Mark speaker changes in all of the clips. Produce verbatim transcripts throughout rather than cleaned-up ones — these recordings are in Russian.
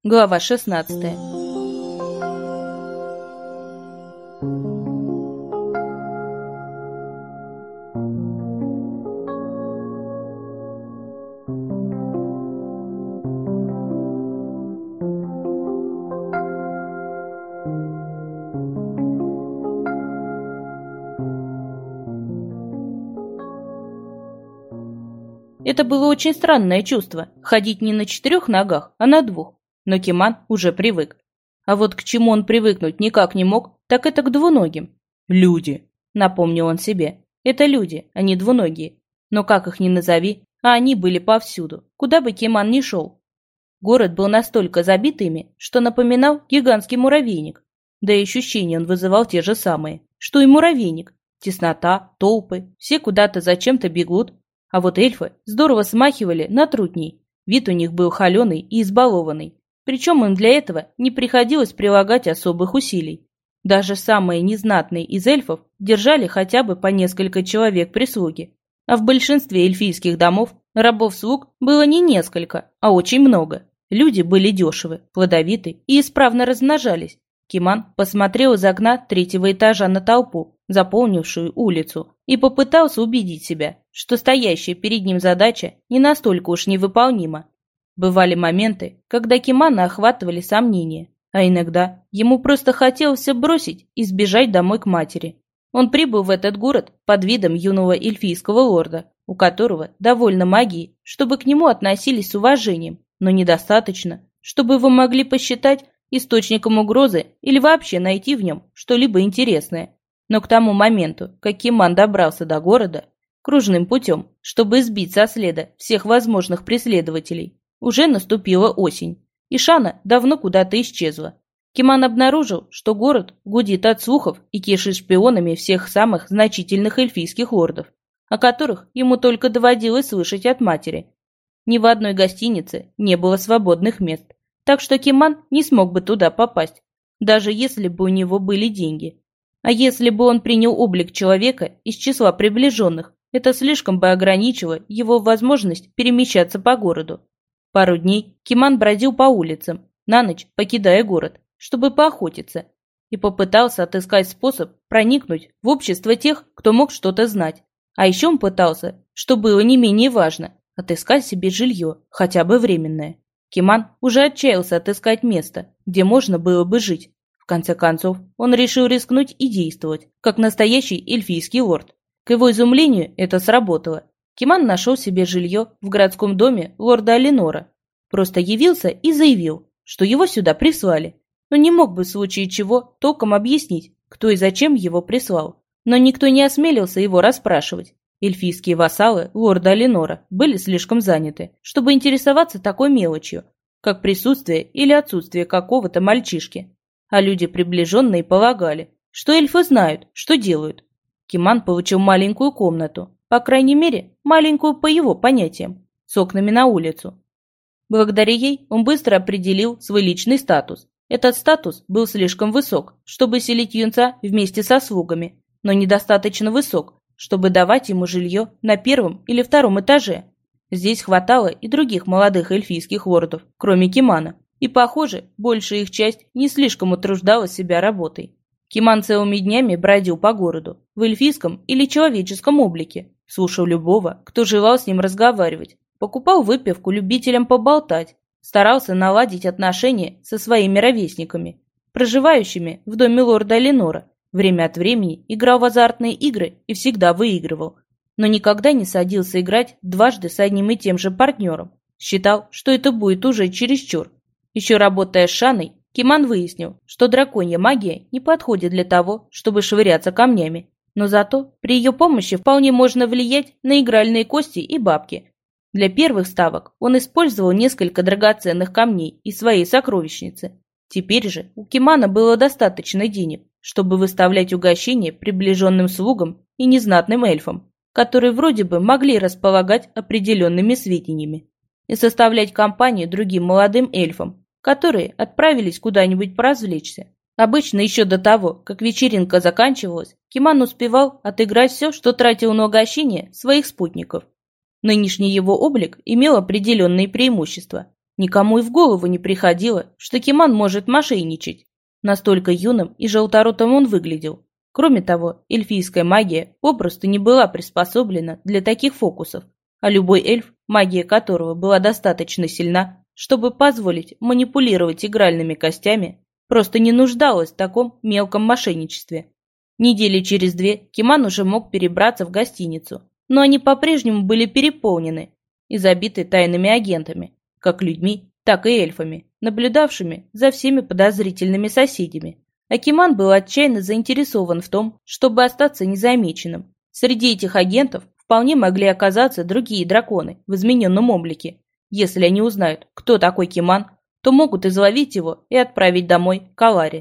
Speaker 1: Глава шестнадцатая. Это было очень странное чувство – ходить не на четырех ногах, а на двух. Но Киман уже привык. А вот к чему он привыкнуть никак не мог, так это к двуногим. «Люди», – напомнил он себе. «Это люди, а не двуногие. Но как их ни назови, а они были повсюду, куда бы Киман ни шел». Город был настолько забит ими, что напоминал гигантский муравейник. Да и ощущения он вызывал те же самые, что и муравейник. Теснота, толпы, все куда-то зачем-то бегут. А вот эльфы здорово смахивали на трутней. Вид у них был холеный и избалованный. Причем им для этого не приходилось прилагать особых усилий. Даже самые незнатные из эльфов держали хотя бы по несколько человек прислуги. А в большинстве эльфийских домов рабов-слуг было не несколько, а очень много. Люди были дешевы, плодовиты и исправно размножались. Киман посмотрел из окна третьего этажа на толпу, заполнившую улицу, и попытался убедить себя, что стоящая перед ним задача не настолько уж невыполнима. Бывали моменты, когда Кимана охватывали сомнения, а иногда ему просто хотелось все бросить и сбежать домой к матери. Он прибыл в этот город под видом юного эльфийского лорда, у которого довольно магии, чтобы к нему относились с уважением, но недостаточно, чтобы его могли посчитать источником угрозы или вообще найти в нем что-либо интересное. Но к тому моменту, как Киман добрался до города, кружным путем, чтобы сбить со следа всех возможных преследователей, уже наступила осень, и Шана давно куда-то исчезла. Киман обнаружил, что город гудит от слухов и кишит шпионами всех самых значительных эльфийских лордов, о которых ему только доводилось слышать от матери. Ни в одной гостинице не было свободных мест, так что Киман не смог бы туда попасть, даже если бы у него были деньги. А если бы он принял облик человека из числа приближенных, это слишком бы ограничило его возможность перемещаться по городу. Пару дней Киман бродил по улицам, на ночь покидая город, чтобы поохотиться, и попытался отыскать способ проникнуть в общество тех, кто мог что-то знать. А еще он пытался, что было не менее важно, отыскать себе жилье, хотя бы временное. Киман уже отчаялся отыскать место, где можно было бы жить. В конце концов, он решил рискнуть и действовать, как настоящий эльфийский лорд. К его изумлению это сработало. Киман нашел себе жилье в городском доме лорда Алинора. Просто явился и заявил, что его сюда прислали. Но не мог бы в случае чего толком объяснить, кто и зачем его прислал. Но никто не осмелился его расспрашивать. Эльфийские вассалы лорда Алинора были слишком заняты, чтобы интересоваться такой мелочью, как присутствие или отсутствие какого-то мальчишки. А люди приближенные полагали, что эльфы знают, что делают. Киман получил маленькую комнату, по крайней мере, маленькую по его понятиям, с окнами на улицу. Благодаря ей он быстро определил свой личный статус. Этот статус был слишком высок, чтобы селить юнца вместе со слугами, но недостаточно высок, чтобы давать ему жилье на первом или втором этаже. Здесь хватало и других молодых эльфийских лордов, кроме Кимана, и, похоже, большая их часть не слишком утруждала себя работой. Киман целыми днями бродил по городу, в эльфийском или человеческом облике, слушал любого, кто желал с ним разговаривать, покупал выпивку любителям поболтать, старался наладить отношения со своими ровесниками, проживающими в доме лорда Алинора. Время от времени играл в азартные игры и всегда выигрывал, но никогда не садился играть дважды с одним и тем же партнером. Считал, что это будет уже чересчур. Еще работая с Шаной, Киман выяснил, что драконья магия не подходит для того, чтобы швыряться камнями, но зато при ее помощи вполне можно влиять на игральные кости и бабки. Для первых ставок он использовал несколько драгоценных камней из своей сокровищницы. Теперь же у Кимана было достаточно денег, чтобы выставлять угощения приближенным слугам и незнатным эльфам, которые вроде бы могли располагать определенными сведениями, и составлять компанию другим молодым эльфам, которые отправились куда-нибудь поразвлечься. Обычно еще до того, как вечеринка заканчивалась, Киман успевал отыграть все, что тратил на угощение своих спутников. Нынешний его облик имел определенные преимущества. Никому и в голову не приходило, что Киман может мошенничать. Настолько юным и желторотым он выглядел. Кроме того, эльфийская магия попросту не была приспособлена для таких фокусов, а любой эльф, магия которого была достаточно сильна, чтобы позволить манипулировать игральными костями, просто не нуждалась в таком мелком мошенничестве. Недели через две Киман уже мог перебраться в гостиницу, но они по-прежнему были переполнены и забиты тайными агентами, как людьми, так и эльфами, наблюдавшими за всеми подозрительными соседями. А Киман был отчаянно заинтересован в том, чтобы остаться незамеченным. Среди этих агентов вполне могли оказаться другие драконы в измененном облике. Если они узнают, кто такой Киман, то могут изловить его и отправить домой к Аларе.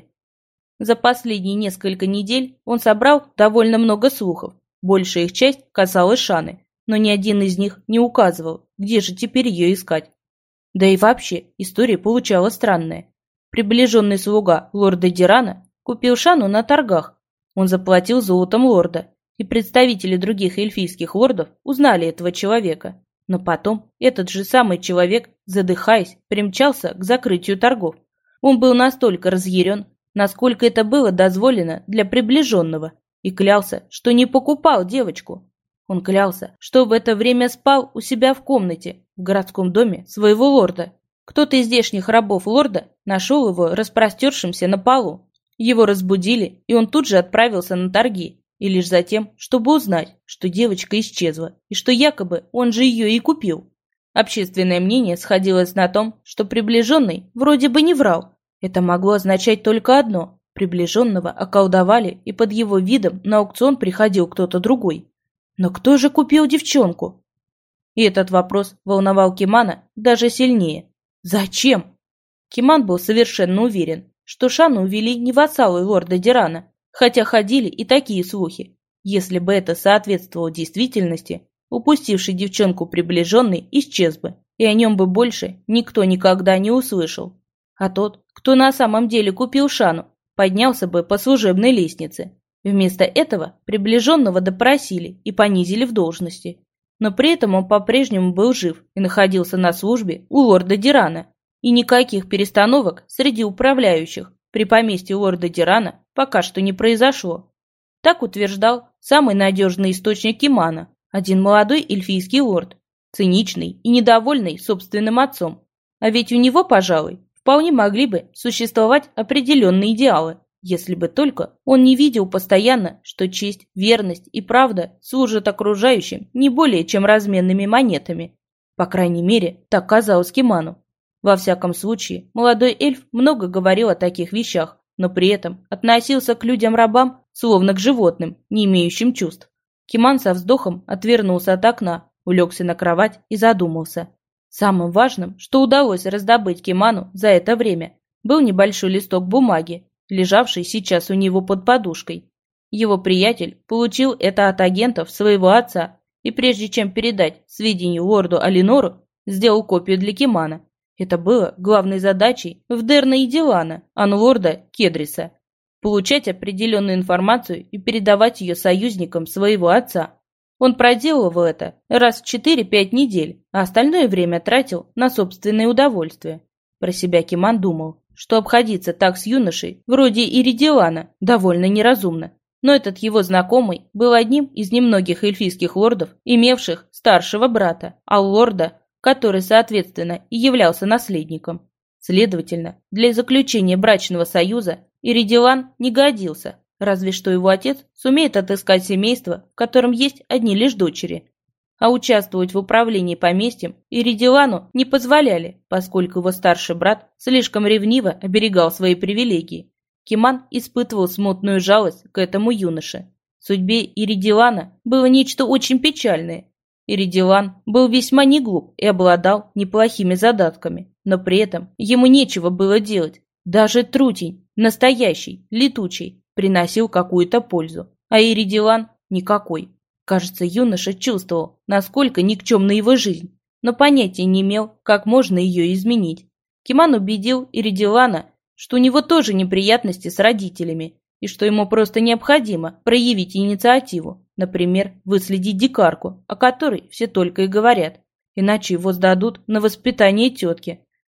Speaker 1: За последние несколько недель он собрал довольно много слухов. Большая их часть касалась Шаны, но ни один из них не указывал, где же теперь ее искать. Да и вообще, история получалась странная. Приближенный слуга лорда Дирана купил Шану на торгах. Он заплатил золотом лорда, и представители других эльфийских лордов узнали этого человека. Но потом этот же самый человек, задыхаясь, примчался к закрытию торгов. Он был настолько разъярен, насколько это было дозволено для приближенного, и клялся, что не покупал девочку. Он клялся, что в это время спал у себя в комнате, в городском доме своего лорда. Кто-то из здешних рабов лорда нашел его распростершимся на полу. Его разбудили, и он тут же отправился на торги, и лишь затем, чтобы узнать, что девочка исчезла, и что якобы он же ее и купил. Общественное мнение сходилось на том, что приближенный вроде бы не врал. Это могло означать только одно – приближенного околдовали, и под его видом на аукцион приходил кто-то другой. Но кто же купил девчонку? И этот вопрос волновал Кимана даже сильнее. Зачем? Киман был совершенно уверен, что Шану увели не вассалы лорда Дирана, хотя ходили и такие слухи. Если бы это соответствовало действительности, упустивший девчонку приближенный исчез бы, и о нем бы больше никто никогда не услышал. А тот, кто на самом деле купил Шану, поднялся бы по служебной лестнице. Вместо этого приближенного допросили и понизили в должности. Но при этом он по-прежнему был жив и находился на службе у лорда Дирана. И никаких перестановок среди управляющих при поместье лорда Дирана пока что не произошло. Так утверждал самый надежный источник Кимана, один молодой эльфийский лорд, циничный и недовольный собственным отцом. А ведь у него, пожалуй, вполне могли бы существовать определенные идеалы, если бы только он не видел постоянно, что честь, верность и правда служат окружающим не более чем разменными монетами. По крайней мере, так казалось Киману. Во всяком случае, молодой эльф много говорил о таких вещах, но при этом относился к людям-рабам словно к животным, не имеющим чувств. Киман со вздохом отвернулся от окна, улегся на кровать и задумался. Самым важным, что удалось раздобыть Киману за это время, был небольшой листок бумаги, лежавший сейчас у него под подушкой. Его приятель получил это от агентов своего отца и прежде чем передать сведения лорду Алинору, сделал копию для Кимана. Это было главной задачей в Дерна и Дилана, а не лорда Кедриса. Получать определенную информацию и передавать ее союзникам своего отца. Он проделывал это раз в четыре-пять недель, а остальное время тратил на собственное удовольствие. Про себя Киман думал, что обходиться так с юношей, вроде Иридилана, довольно неразумно. Но этот его знакомый был одним из немногих эльфийских лордов, имевших старшего брата, аллорда, который, соответственно, и являлся наследником. Следовательно, для заключения брачного союза Иридилан не годился, разве что его отец сумеет отыскать семейство, в котором есть одни лишь дочери. А участвовать в управлении поместьем Иридилану не позволяли, поскольку его старший брат слишком ревниво оберегал свои привилегии. Киман испытывал смутную жалость к этому юноше. В судьбе Иридилана было нечто очень печальное. Иридилан был весьма неглуп и обладал неплохими задатками, но при этом ему нечего было делать. Даже трутень, настоящий, летучий, приносил какую-то пользу, а Иридилан – никакой. Кажется, юноша чувствовал, насколько никчемна его жизнь, но понятия не имел, как можно ее изменить. Киман убедил Иридилана, что у него тоже неприятности с родителями, и что ему просто необходимо проявить инициативу, например, выследить дикарку, о которой все только и говорят, иначе его сдадут на воспитание тетки.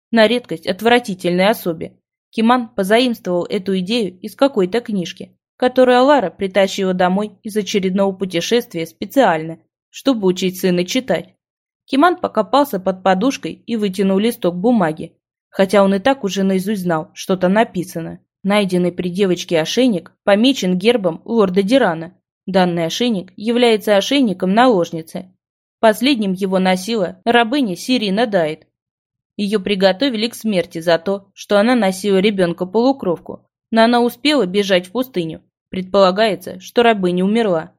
Speaker 1: на редкость отвратительной особе. Киман позаимствовал эту идею из какой-то книжки, которую Алара притащила домой из очередного путешествия специально, чтобы учить сына читать. Киман покопался под подушкой и вытянул листок бумаги, хотя он и так уже наизусть знал, что там написано. Найденный при девочке ошейник помечен гербом лорда Дирана. Данный ошейник является ошейником наложницы. Последним его носила рабыня Сирина Дайт. Ее приготовили к смерти за то, что она носила ребенка-полукровку, но она успела бежать в пустыню. Предполагается, что рабыня умерла.